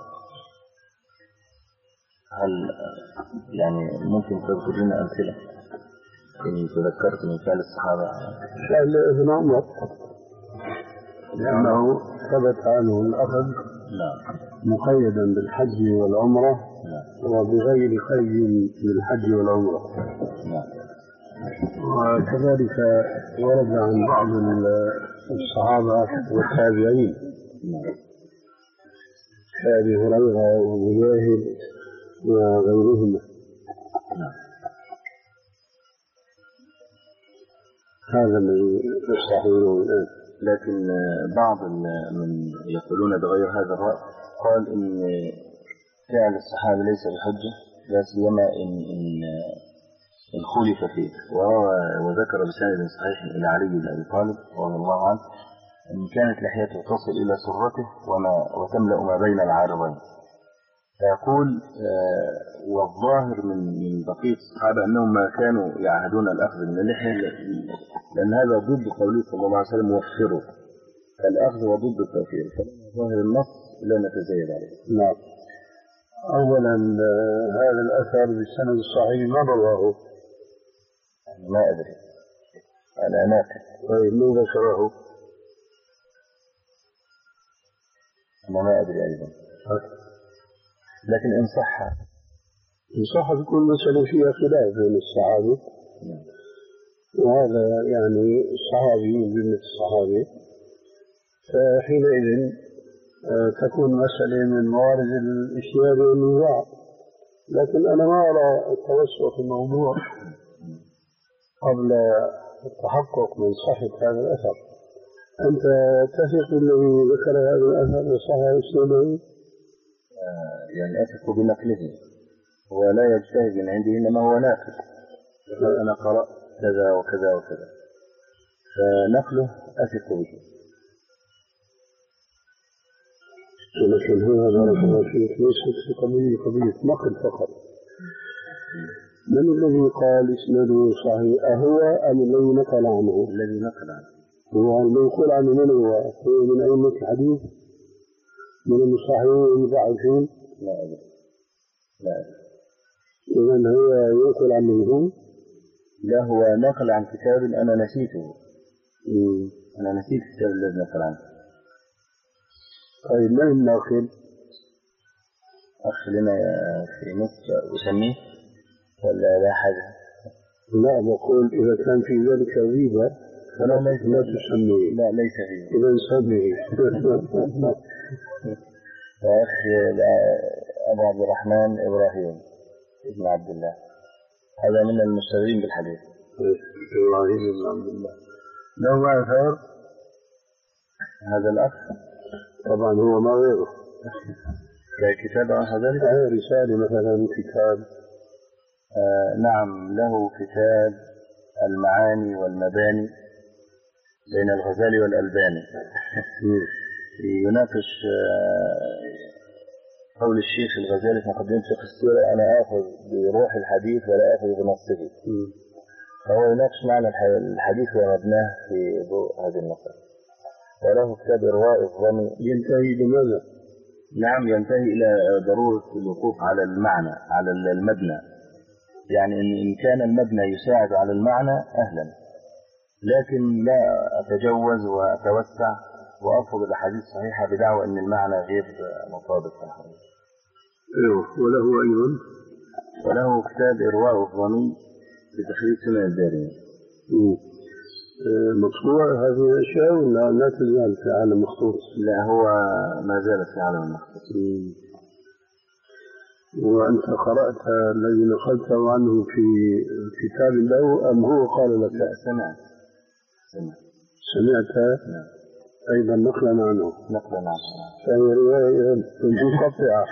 هل يعني ممكن تذكرين أمثلة إن تذكرت من فعل الصحابة؟ فعل ابن عمر لأنه ثبت عنه الأخذ مقيدا بالحج والعمرة وبغير قيد بالحج والعمرة. وكذلك ورد عن بعض الصحابة والتابعين كأبي هريرة ومجاهد وغيرهما. هذا الذي يستحيله الآن. لكن بعض من يقولون بغير هذا الرأي قال إن فعل الصحابة ليس بحجة لا سيما إن, إن, إن خلف فيه، وذكر بسند صحيح إلى علي بن أبي طالب رضي الله عنه أن كانت لحيته تصل إلى سرته وما وتملأ ما بين العارضين. فيقول آه والظاهر من من بقية الصحابة أنهم ما كانوا يعهدون الأخذ من اللحية، لأن هذا ضد قوله صلى الله عليه وسلم وفروا، فالأخذ هو ضد التوفير، فظاهر النص لا نتزايد عليه. نعم. أولا هذا الأثر بالسند الصحيح ما رواه؟ ما أدري، أنا ناكد. طيب من ذكره؟ أنا ما أدري أيضا، لكن إن صح إن صح تكون مسألة فيها خلاف بين الصحابة، وهذا يعني الصحابي من جملة الصحابة، فحينئذ تكون مسألة من موارد الاجتهاد والنزاع. لكن أنا ما أرى التوسع في الموضوع قبل التحقق من صحة هذا الأثر. أنت تثق بالذي ذكر هذا الأثر وصحة إسلامه؟ يعني أثق بنقله، هو لا يجتهد من عندي إنما هو ناقل. أنا قرأت كذا وكذا وكذا، فنقله أثق به. ولكن هو بارك الله فيك ليست في قضية قضية نقل فقط. من الذي قال اسناده صحيح؟ أهو أم الذي نقل عنه؟ الذي نقل عنه هو المنقول عنه. من هو؟ هو من أئمة الحديث؟ من المصححين والمضاعفين؟ لا أدري لا أدري. إذن هو ينقل عن منهم؟ لا، هو نقل عن كتاب أنا نسيته. مم. أنا نسيت الكتاب الذي نقل عنه. طيب من الناقل؟ أخ لنا في مصر أسميه ولا لا حاجة؟ لا، بقول إذا كان في ذلك غيبة فلا ليس لا تسميه. لا ليس غيبة. إذا سميه. أخ أبو عبد الرحمن إبراهيم ابن عبد الله، هذا من المشتغلين بالحديث. إبراهيم ابن عبد الله له آثار. هذا الأخ طبعا هو ما غيره كتاب عن ذلك. رسالة مثلا كتاب. آه نعم، له كتاب المعاني والمباني بين الغزالي والألباني. يناقش آه قول الشيخ الغزالي في مقدمة فقه السيرة أنا آخذ بروح الحديث ولا آخذ بنصه، فهو يناقش معنى الحديث ومبناه في ضوء هذه النقطة. وله كتاب إرواء الظمي ينتهي بماذا؟ نعم، ينتهي إلى ضرورة الوقوف على المعنى على المبنى، يعني إن كان المبنى يساعد على المعنى أهلا، لكن لا أتجوز وأتوسع وأرفض الأحاديث الصحيحة بدعوى أن المعنى غير مطابق. أيوه. وله أيضا وله كتاب إرواء الظمي بتخريج سنة الدارمي. مطبوع هذه الأشياء ولا لا تزال في عالم مخطوط؟ لا هو ما زال في عالم المخطوط. وأنت قرأت الذي نقلته عنه في كتاب له أم هو قال لك؟ لا سمعت سمعت سمعت نعم. أيضا نقلا عنه نقلا عنه فهي رواية منقطعة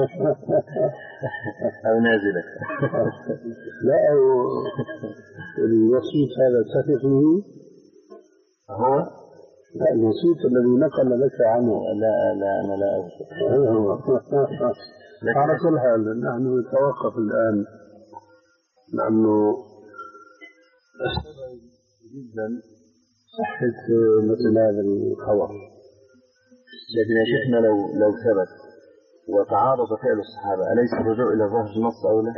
أو نازلة. لا أو الوسيط هذا تثق به هو لا الوسيط الذي نقل لك عنه. لا لا أنا لا أذكر. على كل حال نحن نتوقف الآن لأنه أستبعد جدا صحة مثل هذا الخبر. لكن يا شيخنا لو لو ثبت وتعارض فعل الصحابة أليس الرجوع إلى ظاهر النص أولى؟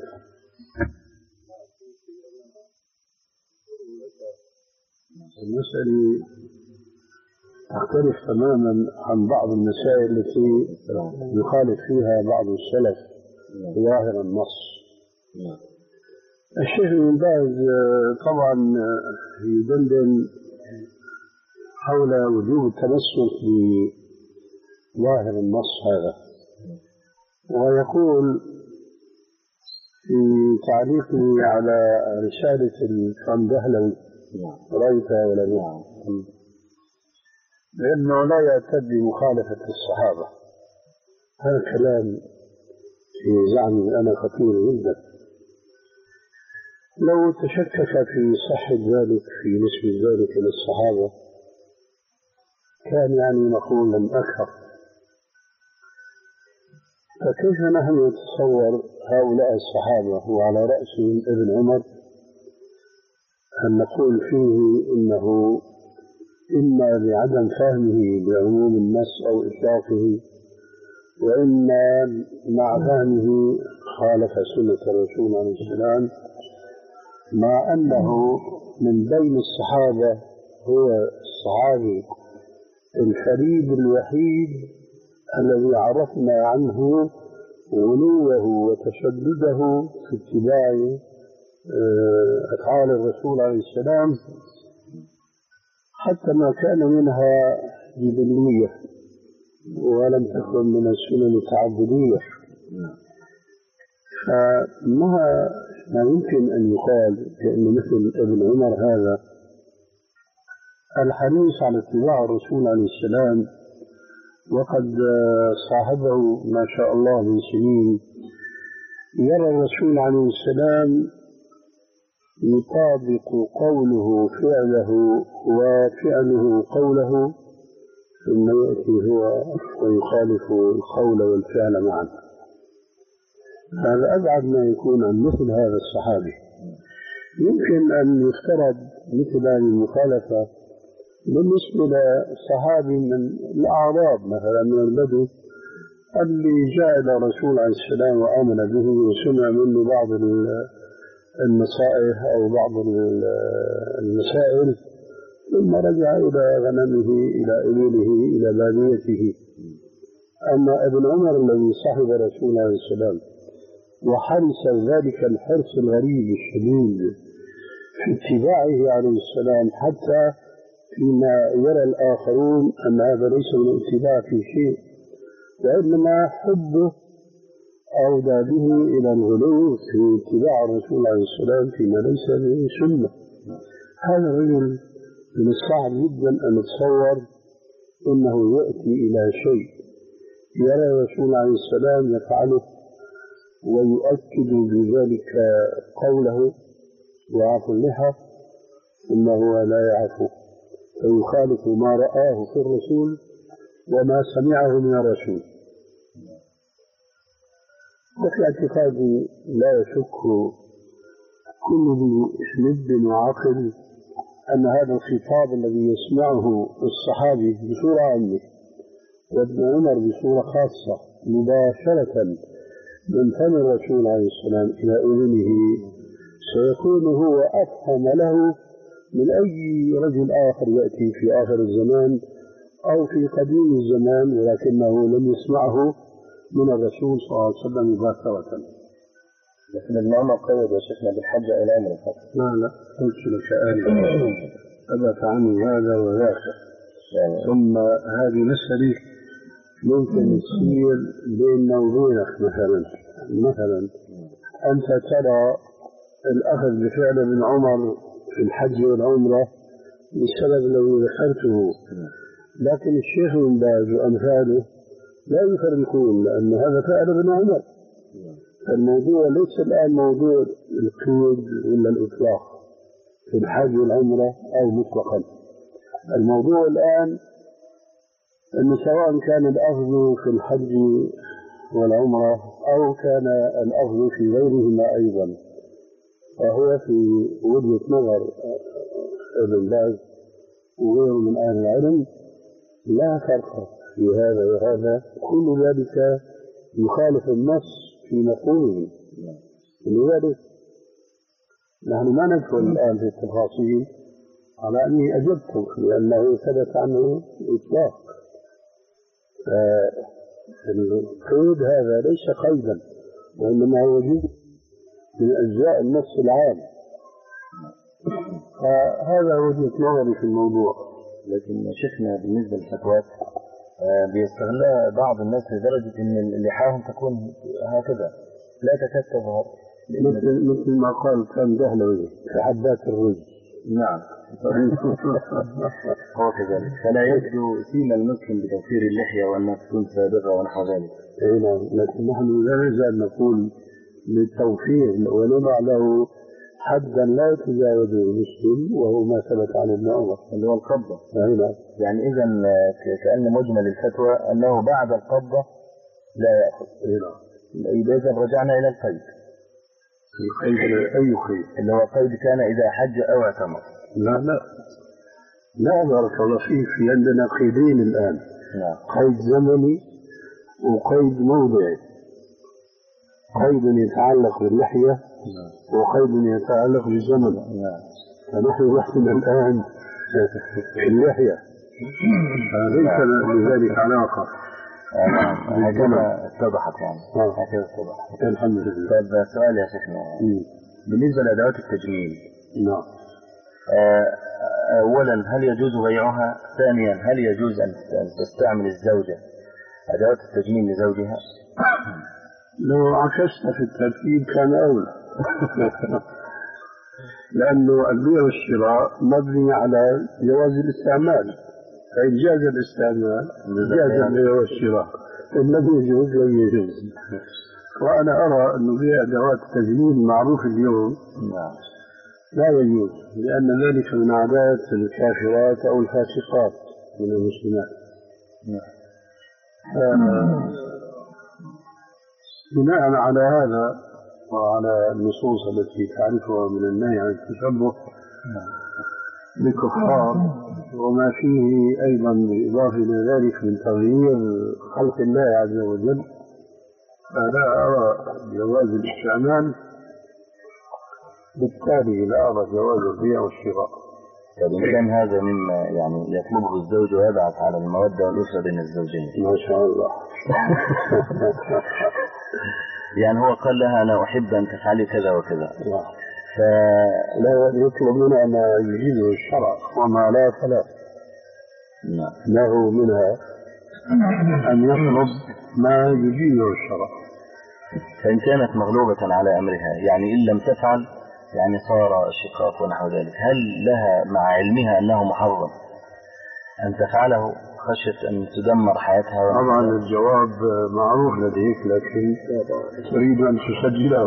المسألة تختلف تماما عن بعض المسائل التي يخالف فيها بعض السلف ظاهر النص. الشيخ ابن باز طبعا يدندن حول وجوب التمسك بظاهر النص هذا، ويقول في تعليقه على رسالة القندهلوي رأيتها ولا لا؟ لأنه لا يعتد بمخالفة الصحابة. هذا كلام في زعمي أنا خطير جدا. لو تشكك في صحة ذلك في نسبة ذلك للصحابة كان يعني مقولا أكثر. فكيف نحن نتصور هؤلاء الصحابة وعلى رأسهم ابن عمر أن نقول فيه إنه إما لعدم فهمه بعموم النص أو إطلاقه، وإما مع فهمه خالف سنة الرسول عليه السلام، مع أنه من بين الصحابة هو الصحابي الفريد الوحيد الذي عرفنا عنه غلوه وتشدده في اتباع أفعال الرسول عليه السلام، حتى ما كان منها جبلية ولم تكن من السنن التعبدية. فما ما يمكن أن يقال بأن مثل ابن عمر هذا الحريص على اتباع الرسول عليه السلام وقد صاحبه ما شاء الله من سنين، يرى الرسول عليه السلام يطابق قوله فعله وفعله قوله، ثم يأتي هو ويخالف القول والفعل معا. هذا أبعد ما يكون عن مثل هذا الصحابي. يمكن أن يفترض مثل هذه المخالفة بالنسبة لصحابي من الأعراب مثلا من البدو اللي جاء إلى الرسول عليه السلام وآمن به وسمع منه بعض النصائح أو بعض المسائل، ثم رجع إلى غنمه إلى إبله إلى باديته. أما ابن عمر الذي صاحب الرسول عليه السلام وحرص ذلك الحرص الغريب الشديد في اتباعه عليه السلام، حتى فيما يرى الآخرون أن هذا ليس من الاتباع في شيء، وإنما حبه أودى به إلى الغلو في اتباع الرسول عليه السلام فيما ليس به سنة. هذا الرجل من الصعب جدا أن نتصور أنه يأتي إلى شيء يرى الرسول عليه السلام يفعله ويؤكد بذلك قوله ويعفو اللحى، ثم هو لا يعفو فيخالف ما رآه في الرسول وما سمعه من الرسول. وفي اعتقادي لا يشك كل ذي لب وعقل أن هذا الخطاب الذي يسمعه الصحابي بصورة عامة وابن عمر بصورة خاصة مباشرة من فم الرسول عليه السلام إلى أذنه سيكون هو أفهم له من أي رجل آخر يأتي في آخر الزمان أو في قديم الزمان ولكنه لم يسمعه من الرسول صلى الله عليه وسلم مباشرة. لكن ابن عمر قيد يا شيخنا بالحج إلى عمر فقط. لا لا قلت لك آلي أبت عنه هذا وذاك يعني. ثم هذه مسألة ممكن تصير بيننا وبينك مثلا مثلا أنت ترى الأخذ بفعل ابن عمر في الحج والعمرة بالسبب الذي ذكرته، لكن الشيخ بن باز وأمثاله لا يفرقون لأن هذا فعل ابن عمر. الموضوع ليس الآن موضوع القيود ولا الإطلاق في الحج والعمرة أو مطلقا. الموضوع الآن أن سواء كان الأخذ في الحج والعمرة أو كان الأخذ في غيرهما أيضا، فهو في وجهة نظر ابن باز وغيره من أهل العلم لا فرق في هذا وهذا، كل ذلك يخالف النص في مفهومه. لذلك نحن ما ندخل الآن في التفاصيل على أني أجبتم لأنه ثبت عنه إطلاق. القيد هذا ليس قيدا وإنما هو جزء من أجزاء النص العام، فهذا وجهة نظري في الموضوع. لكن شيخنا بالنسبة للفتوات بيستغلها بعض الناس لدرجة أن لحاهم تكون هكذا لا تكاد تظهر، مثل مثل ما قال كان دهلوي في حبات الرز. نعم هو كذلك، فلا يبدو سيما المسلم بتوفير اللحية وأنها تكون سابقة ونحو ذلك. أي نعم، لكن نحن لا نزال نقول للتوفير ونضع له حدا لا يتجاوزه المسلم وهو ما ثبت عن ابن عمر اللي هو القبضة. أي نعم. يعني إذا كأن مجمل الفتوى أنه بعد القبضة لا يأخذ. أي نعم. إذا رجعنا إلى القيد. القيد أي قيد؟ اللي هو قيد كان إذا حج أو اعتمر. لا لا لا بارك الله فيك، في عندنا قيدين الآن. نعم. قيد زمني وقيد موضعي. قيد يتعلق باللحية وقيد يتعلق بالزمن. نعم. فنحن نحن الآن في اللحية، فليس لذلك علاقة. نعم هكذا اتضحت يعني. هكذا اتضحت. الحمد لله. طيب سؤال يا شيخنا بالنسبة لأدوات التجميل. نعم. أولا هل يجوز بيعها؟ ثانيا هل يجوز أن تستعمل الزوجة أدوات التجميل لزوجها؟ لو عكست في الترتيب كان أولى لأنه البيع والشراء مبني على جواز الاستعمال، فإن جاز الاستعمال جاز البيع والشراء، إن لم يجوز لم يجوز. وأنا أرى أن بيع أدوات التجميل معروف اليوم لا يجوز، لأن ذلك من عادات الكافرات أو الفاسقات من المسلمات. بناء على هذا وعلى النصوص التي تعرفها من النهي عن التشبه بالكفار وما فيه أيضا بالإضافة إلى ذلك من تغيير خلق الله عز وجل، فلا أرى جواز الاستعمال، بالتالي لا أرى جواز البيع والشراء. إن كان هذا مما يعني يطلبه الزوج ويبعث على المودة والأسرة بين الزوجين. ما شاء الله. يعني هو قال لها أنا أحب أن تفعلي كذا وكذا، فلا يطلب منها ما يجيزه الشرع وما لا فلا. له منها أن يطلب ما يجيزه الشرع. فإن كانت مغلوبة على أمرها يعني إن لم تفعل يعني صار شقاق ونحو ذلك، هل لها مع علمها أنه محرم أن تفعله خشية أن تدمر حياتها؟ طبعا الجواب معروف لديك، لكن تريد أن تسجله.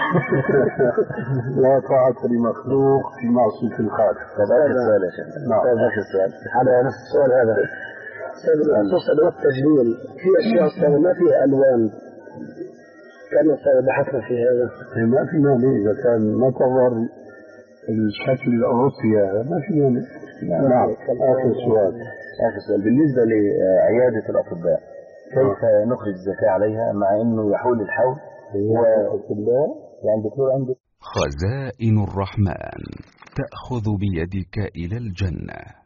لا طاعة لمخلوق في معصية الخالق. هذا السؤال يا شيخ. نعم. هذا السؤال. على نفس السؤال هذا. خصوصا أدوات التجميل في أشياء ما فيها ألوان، كان بحثنا في هذا. ما في مانع إذا كان ما تظهر الشكل الأوروبي هذا ما في مانع. نعم. آخر سؤال. آخر سؤال بالنسبة لعيادة الأطباء، كيف نخرج الزكاة عليها مع إنه يحول الحول؟ الأطباء يعني دكتور عنده خزائن الرحمن تأخذ بيدك إلى الجنة.